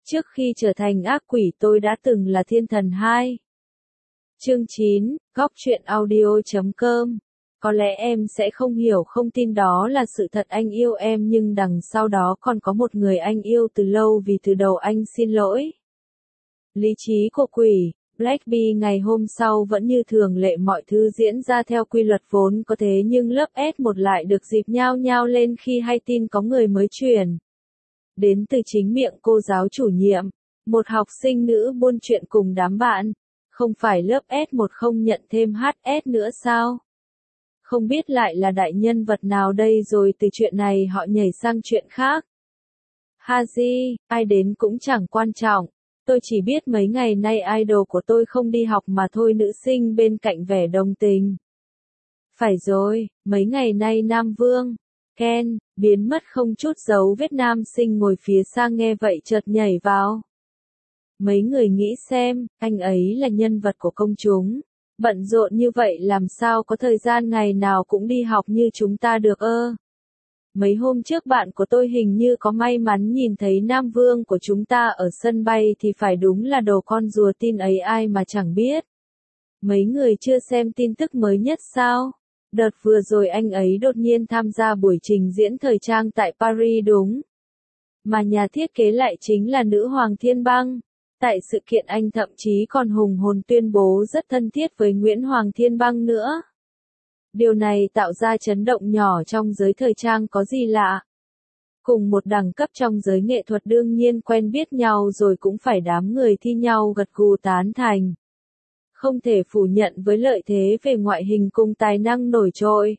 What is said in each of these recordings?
Trước khi trở thành ác quỷ tôi đã từng là thiên thần 2. Chương 9, góc truyện audio.com. Có lẽ em sẽ không hiểu không tin đó là sự thật, anh yêu em nhưng đằng sau đó còn có một người anh yêu từ lâu, vì từ đầu anh xin lỗi. Lý trí của quỷ. Blackpink ngày hôm sau vẫn như thường lệ, mọi thứ diễn ra theo quy luật vốn có, thế nhưng lớp S1 lại được dịp nhao nhao lên khi hay tin có người mới truyền đến từ chính miệng cô giáo chủ nhiệm. Một học sinh nữ buôn chuyện cùng đám bạn. Không phải lớp S1 không nhận thêm HS nữa sao? Không biết lại là đại nhân vật nào đây, rồi từ chuyện này họ nhảy sang chuyện khác. Haji, ai đến cũng chẳng quan trọng. Tôi chỉ biết mấy ngày nay idol của tôi không đi học mà thôi. Nữ sinh bên cạnh vẻ đồng tình. Phải rồi, mấy ngày nay Nam Vương, Ken, biến mất không chút dấu vết. Nam sinh ngồi phía xa nghe vậy chợt nhảy vào. Mấy người nghĩ xem, anh ấy là nhân vật của công chúng. Bận rộn như vậy làm sao có thời gian ngày nào cũng đi học như chúng ta được ơ. Mấy hôm trước bạn của tôi hình như có may mắn nhìn thấy Nam Vương của chúng ta ở sân bay thì phải, đúng là đồ con rùa, tin ấy ai mà chẳng biết. Mấy người chưa xem tin tức mới nhất sao? Đợt vừa rồi anh ấy đột nhiên tham gia buổi trình diễn thời trang tại Paris đúng. Mà nhà thiết kế lại chính là nữ hoàng Thiên Băng. Tại sự kiện anh thậm chí còn hùng hồn tuyên bố rất thân thiết với Nguyễn Hoàng Thiên Băng nữa. Điều này tạo ra chấn động nhỏ trong giới thời trang có gì lạ. Cùng một đẳng cấp trong giới nghệ thuật đương nhiên quen biết nhau rồi cũng phải đám người thi nhau gật gù tán thành. Không thể phủ nhận với lợi thế về ngoại hình cùng tài năng nổi trội.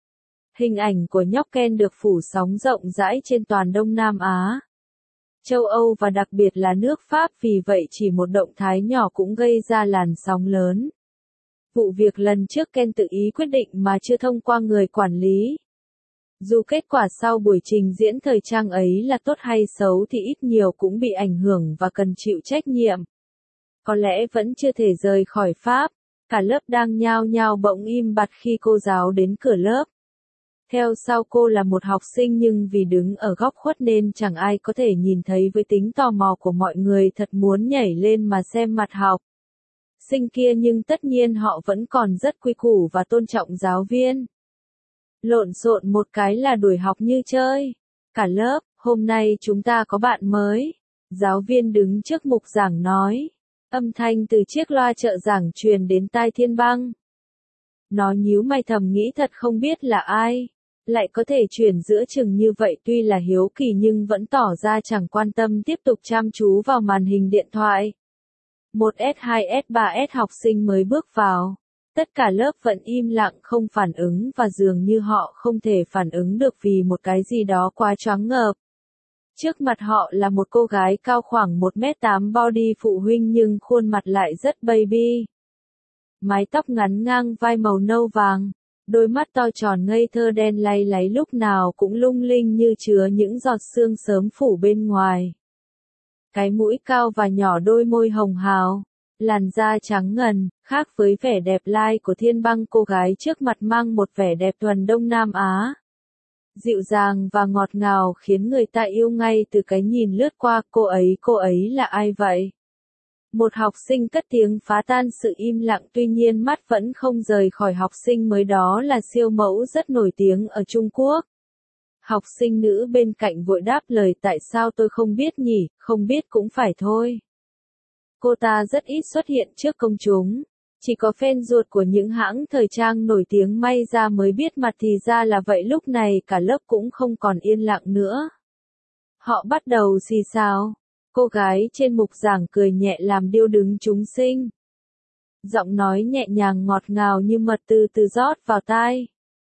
Hình ảnh của nhóc Ken được phủ sóng rộng rãi trên toàn Đông Nam Á, châu Âu và đặc biệt là nước Pháp, vì vậy chỉ một động thái nhỏ cũng gây ra làn sóng lớn. Vụ việc lần trước Ken tự ý quyết định mà chưa thông qua người quản lý. Dù kết quả sau buổi trình diễn thời trang ấy là tốt hay xấu thì ít nhiều cũng bị ảnh hưởng và cần chịu trách nhiệm. Có lẽ vẫn chưa thể rời khỏi Pháp. Cả lớp đang nhao nhao bỗng im bặt khi cô giáo đến cửa lớp. Theo sau cô là một học sinh, nhưng vì đứng ở góc khuất nên chẳng ai có thể nhìn thấy. Với tính tò mò của mọi người thật muốn nhảy lên mà xem mặt học sinh kia, nhưng tất nhiên họ vẫn còn rất quy củ và tôn trọng giáo viên. Lộn xộn một cái là đuổi học như chơi. Cả lớp, hôm nay chúng ta có bạn mới. Giáo viên đứng trước mục giảng nói. Âm thanh từ chiếc loa trợ giảng truyền đến tai Thiên Băng. Nó nhíu mày thầm nghĩ thật không biết là ai lại có thể chuyển giữa chừng như vậy, tuy là hiếu kỳ nhưng vẫn tỏ ra chẳng quan tâm, tiếp tục chăm chú vào màn hình điện thoại. Một S2 S3 S học sinh mới bước vào. Tất cả lớp vẫn im lặng không phản ứng, và dường như họ không thể phản ứng được vì một cái gì đó quá choáng ngợp. Trước mặt họ là một cô gái cao khoảng 1m8 body phụ huynh nhưng khuôn mặt lại rất baby. Mái tóc ngắn ngang vai màu nâu vàng. Đôi mắt to tròn ngây thơ đen lay láy, lúc nào cũng lung linh như chứa những giọt sương sớm phủ bên ngoài. Cái mũi cao và nhỏ, đôi môi hồng hào, làn da trắng ngần, khác với vẻ đẹp lai của Thiên Băng, cô gái trước mặt mang một vẻ đẹp thuần Đông Nam Á. Dịu dàng và ngọt ngào khiến người ta yêu ngay từ cái nhìn lướt qua. Cô ấy là ai vậy? Một học sinh cất tiếng phá tan sự im lặng, tuy nhiên mắt vẫn không rời khỏi học sinh mới, đó là siêu mẫu rất nổi tiếng ở Trung Quốc. Học sinh nữ bên cạnh vội đáp lời, tại sao tôi không biết nhỉ, không biết cũng phải thôi. Cô ta rất ít xuất hiện trước công chúng. Chỉ có fan ruột của những hãng thời trang nổi tiếng may ra mới biết mặt, thì ra là vậy. Lúc này cả lớp cũng không còn yên lặng nữa. Họ bắt đầu xì xào. Cô gái trên mục giảng cười nhẹ làm điêu đứng chúng sinh. Giọng nói nhẹ nhàng ngọt ngào như mật từ từ rót vào tai.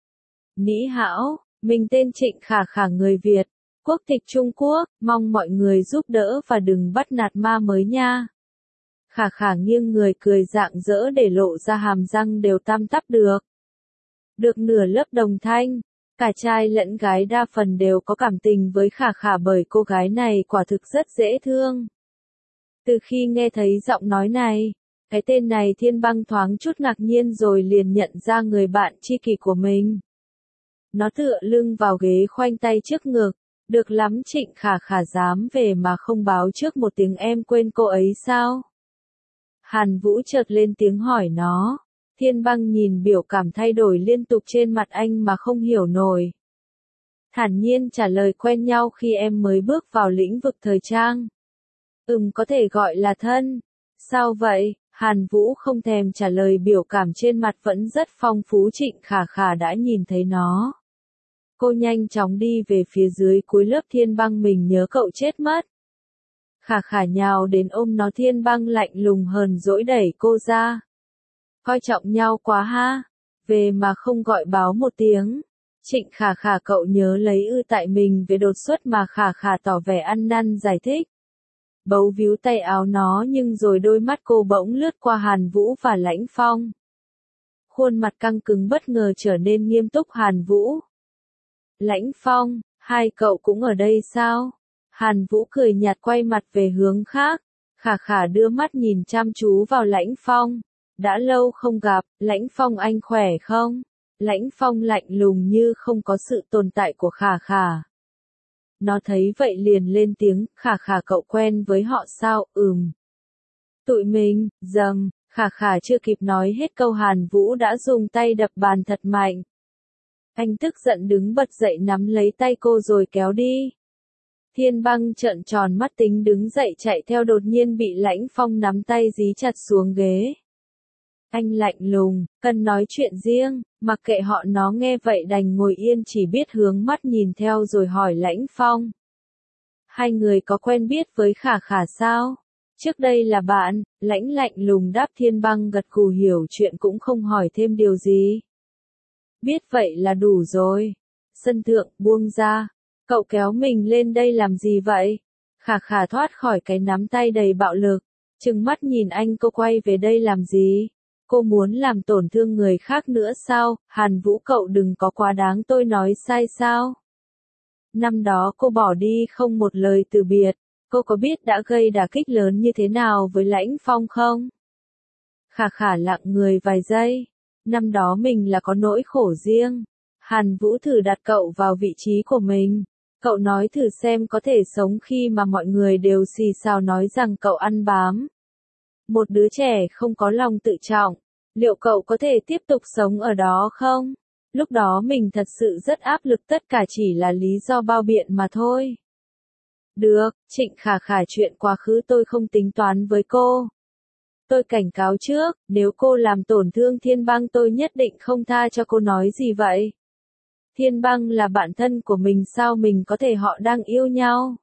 Ní hão, mình tên Trịnh Khả Khả, người Việt, quốc tịch Trung Quốc, mong mọi người giúp đỡ và đừng bắt nạt ma mới nha. Khả Khả nghiêng người cười rạng rỡ để lộ ra hàm răng đều tam tắp được. Được nửa lớp đồng thanh. Cả trai lẫn gái đa phần đều có cảm tình với Khả Khả bởi cô gái này quả thực rất dễ thương. Từ khi nghe thấy giọng nói này, cái tên này, Thiên Băng thoáng chút ngạc nhiên rồi liền nhận ra người bạn tri kỷ của mình. Nó tựa lưng vào ghế khoanh tay trước ngực, Được lắm, Trịnh Khả Khả dám về mà không báo trước một tiếng, em quên cô ấy sao? Hàn Vũ chợt lên tiếng hỏi nó. Thiên Băng nhìn biểu cảm thay đổi liên tục trên mặt anh mà không hiểu nổi. Thản nhiên trả lời, quen nhau khi em mới bước vào lĩnh vực thời trang. Có thể gọi là thân. Sao vậy? Hàn Vũ không thèm trả lời, biểu cảm trên mặt vẫn rất phong phú. Trịnh Khả Khả đã nhìn thấy nó. Cô nhanh chóng đi về phía dưới cuối lớp. Thiên Băng, mình nhớ cậu chết mất. Khả Khả nhào đến ôm nó. Thiên Băng lạnh lùng hờn dỗi đẩy cô ra. Coi trọng nhau quá ha. Về mà không gọi báo một tiếng. Trịnh Khả Khả, cậu nhớ lấy ư? Tại mình về đột xuất mà. Khả Khả tỏ vẻ ăn năn giải thích. Bấu víu tay áo nó, nhưng rồi đôi mắt cô bỗng lướt qua Hàn Vũ và Lãnh Phong. Khuôn mặt căng cứng bất ngờ trở nên nghiêm túc. Hàn Vũ, Lãnh Phong, hai cậu cũng ở đây sao? Hàn Vũ cười nhạt quay mặt về hướng khác. Khả Khả đưa mắt nhìn chăm chú vào Lãnh Phong. Đã lâu không gặp, Lãnh Phong anh khỏe không? Lãnh Phong lạnh lùng như không có sự tồn tại của Khả Khả. Nó thấy vậy liền lên tiếng, Khả Khả cậu quen với họ sao? Tụi mình, dầm, Khả Khả chưa kịp nói hết câu Hàn Vũ đã dùng tay đập bàn thật mạnh. Anh tức giận đứng bật dậy nắm lấy tay cô rồi kéo đi. Thiên Băng trợn tròn mắt tính đứng dậy chạy theo, đột nhiên bị Lãnh Phong nắm tay dí chặt xuống ghế. Anh lạnh lùng, cần nói chuyện riêng, mặc kệ họ. Nó nghe vậy đành ngồi yên, chỉ biết hướng mắt nhìn theo rồi hỏi Lãnh Phong. Hai người có quen biết với Khả Khả sao? Trước đây là bạn. Lãnh lạnh lùng đáp. Thiên Băng gật gù hiểu chuyện cũng không hỏi thêm điều gì. Biết vậy là đủ rồi. Sân thượng, buông ra. Cậu kéo mình lên đây làm gì vậy? Khả Khả thoát khỏi cái nắm tay đầy bạo lực. Trừng mắt nhìn anh, cô quay về đây làm gì? Cô muốn làm tổn thương người khác nữa sao? Hàn Vũ, cậu đừng có quá đáng, tôi nói sai sao? Năm đó cô bỏ đi không một lời từ biệt. Cô có biết đã gây đả kích lớn như thế nào với Lãnh Phong không? Khả Khả lặng người vài giây. Năm đó mình là có nỗi khổ riêng. Hàn Vũ, thử đặt cậu vào vị trí của mình. Cậu nói thử xem có thể sống khi mà mọi người đều xì xào nói rằng cậu ăn bám. Một đứa trẻ không có lòng tự trọng. Liệu cậu có thể tiếp tục sống ở đó không? Lúc đó mình thật sự rất áp lực, tất cả chỉ là lý do bao biện mà thôi. Được, Trịnh Khả Khả, chuyện quá khứ tôi không tính toán với cô. Tôi cảnh cáo trước, nếu cô làm tổn thương Thiên Băng tôi nhất định không tha cho cô. Nói gì vậy? Thiên Băng là bạn thân của mình sao mình có thể, họ đang yêu nhau?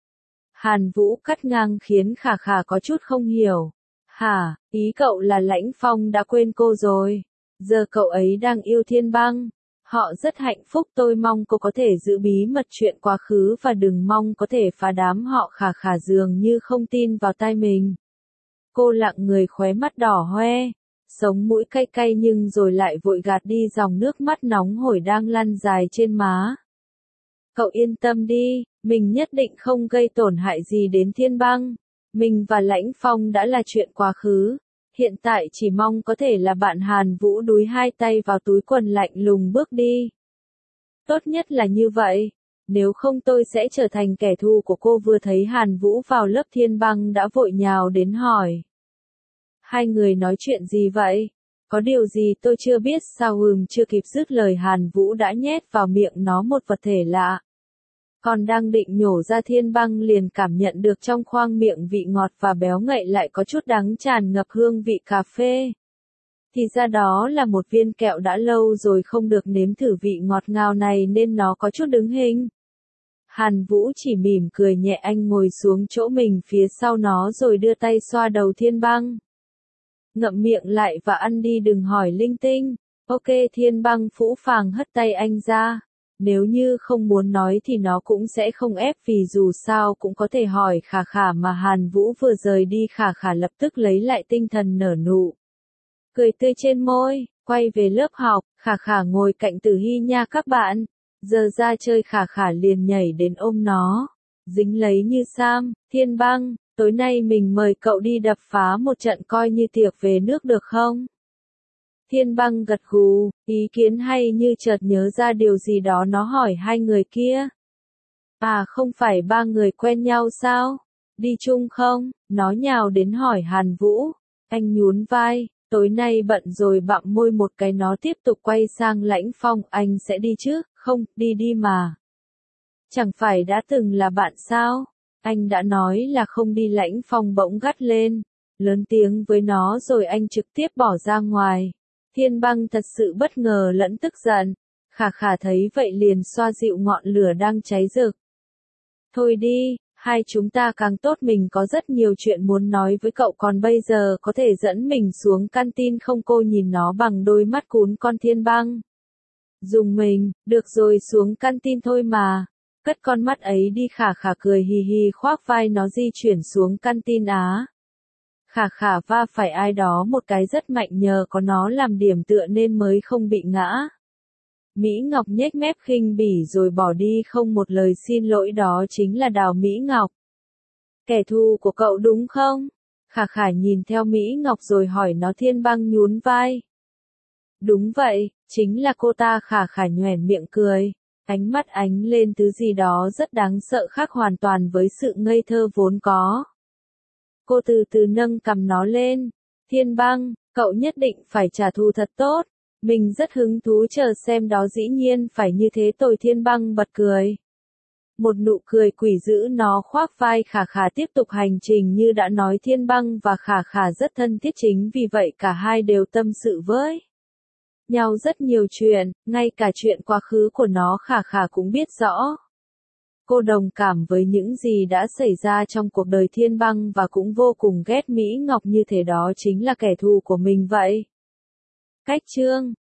Hàn Vũ cắt ngang khiến Khả Khả có chút không hiểu. Hả, ý cậu là Lãnh Phong đã quên cô rồi? Giờ cậu ấy đang yêu Thiên Băng. Họ rất hạnh phúc, tôi mong cô có thể giữ bí mật chuyện quá khứ và đừng mong có thể phá đám họ. Khả Khả dường như không tin vào tai mình. Cô lặng người, khóe mắt đỏ hoe, sống mũi cay cay nhưng rồi lại vội gạt đi dòng nước mắt nóng hổi đang lăn dài trên má. Cậu yên tâm đi, mình nhất định không gây tổn hại gì đến Thiên Băng. Mình và Lãnh Phong đã là chuyện quá khứ. Hiện tại chỉ mong có thể là bạn. Hàn Vũ đúi hai tay vào túi quần lạnh lùng bước đi. Tốt nhất là như vậy. Nếu không tôi sẽ trở thành kẻ thù của cô. Vừa thấy Hàn Vũ vào lớp, Thiên Băng đã vội nhào đến hỏi. Hai người nói chuyện gì vậy? Có điều gì tôi chưa biết sao? Chưa kịp dứt lời Hàn Vũ đã nhét vào miệng nó một vật thể lạ. Còn đang định nhổ ra, Thiên Băng liền cảm nhận được trong khoang miệng vị ngọt và béo ngậy lại có chút đắng, tràn ngập hương vị cà phê. Thì ra đó là một viên kẹo, đã lâu rồi không được nếm thử vị ngọt ngào này nên nó có chút đứng hình. Hàn Vũ chỉ mỉm cười nhẹ, anh ngồi xuống chỗ mình phía sau nó rồi đưa tay xoa đầu Thiên Băng. Ngậm miệng lại và ăn đi, đừng hỏi linh tinh. Ok, Thiên Băng phũ phàng hất tay anh ra. Nếu như không muốn nói thì nó cũng sẽ không ép, vì dù sao cũng có thể hỏi Khả Khả mà. Hàn Vũ vừa rời đi, Khả Khả lập tức lấy lại tinh thần, nở nụ cười tươi trên môi, quay về lớp học. Khả Khả ngồi cạnh Tử Hy nha các bạn. Giờ ra chơi. Khả Khả liền nhảy đến ôm nó, dính lấy như Sam. Thiên Băng, tối nay mình mời cậu đi đập phá một trận coi như tiệc về nước được không? Thiên Băng gật gù, ý kiến hay, như chợt nhớ ra điều gì đó nó hỏi hai người kia. À không phải ba người quen nhau sao? Đi chung không? Nó nhào đến hỏi Hàn Vũ. Anh nhún vai, tối nay bận rồi bặm môi một cái nó tiếp tục quay sang Lãnh Phong. Anh sẽ đi chứ? Không, đi đi mà. Chẳng phải đã từng là bạn sao? Anh đã nói là không đi. Lãnh Phong bỗng gắt lên, lớn tiếng với nó rồi anh trực tiếp bỏ ra ngoài. Thiên Băng thật sự bất ngờ lẫn tức giận. Khả Khả thấy vậy liền xoa dịu ngọn lửa đang cháy rực. Thôi đi, hai chúng ta càng tốt, mình có rất nhiều chuyện muốn nói với cậu, còn bây giờ có thể dẫn mình xuống canteen không? Cô nhìn nó bằng đôi mắt cún con. Thiên Băng dùng mình, được rồi, xuống canteen thôi mà. Cất con mắt ấy đi. Khả Khả cười hì hì khoác vai nó di chuyển xuống canteen á. Khả Khả va phải ai đó một cái rất mạnh, nhờ có nó làm điểm tựa nên mới không bị ngã. Mỹ Ngọc nhếch mép khinh bỉ rồi bỏ đi không một lời xin lỗi. Đó chính là Đào Mỹ Ngọc. Kẻ thù của cậu đúng không? Khả Khả nhìn theo Mỹ Ngọc rồi hỏi nó. Thiên Băng nhún vai. Đúng vậy, chính là cô ta. Khả Khả nhoẻn miệng cười. Ánh mắt ánh lên thứ gì đó rất đáng sợ, khác hoàn toàn với sự ngây thơ vốn có. Cô từ từ nâng cằm nó lên. Thiên Băng, cậu nhất định phải trả thù thật tốt. Mình rất hứng thú chờ xem đó. Dĩ nhiên phải như thế tôi. Thiên Băng bật cười. Một nụ cười quỷ dữ. Nó khoác vai Khả Khả tiếp tục hành trình. Như đã nói, Thiên Băng và Khả Khả rất thân thiết, chính vì vậy cả hai đều tâm sự với nhau rất nhiều chuyện, ngay cả chuyện quá khứ của nó Khả Khả cũng biết rõ. Cô đồng cảm với những gì đã xảy ra trong cuộc đời Thiên Băng và cũng vô cùng ghét Mỹ Ngọc, như thể đó chính là kẻ thù của mình vậy. Cách chương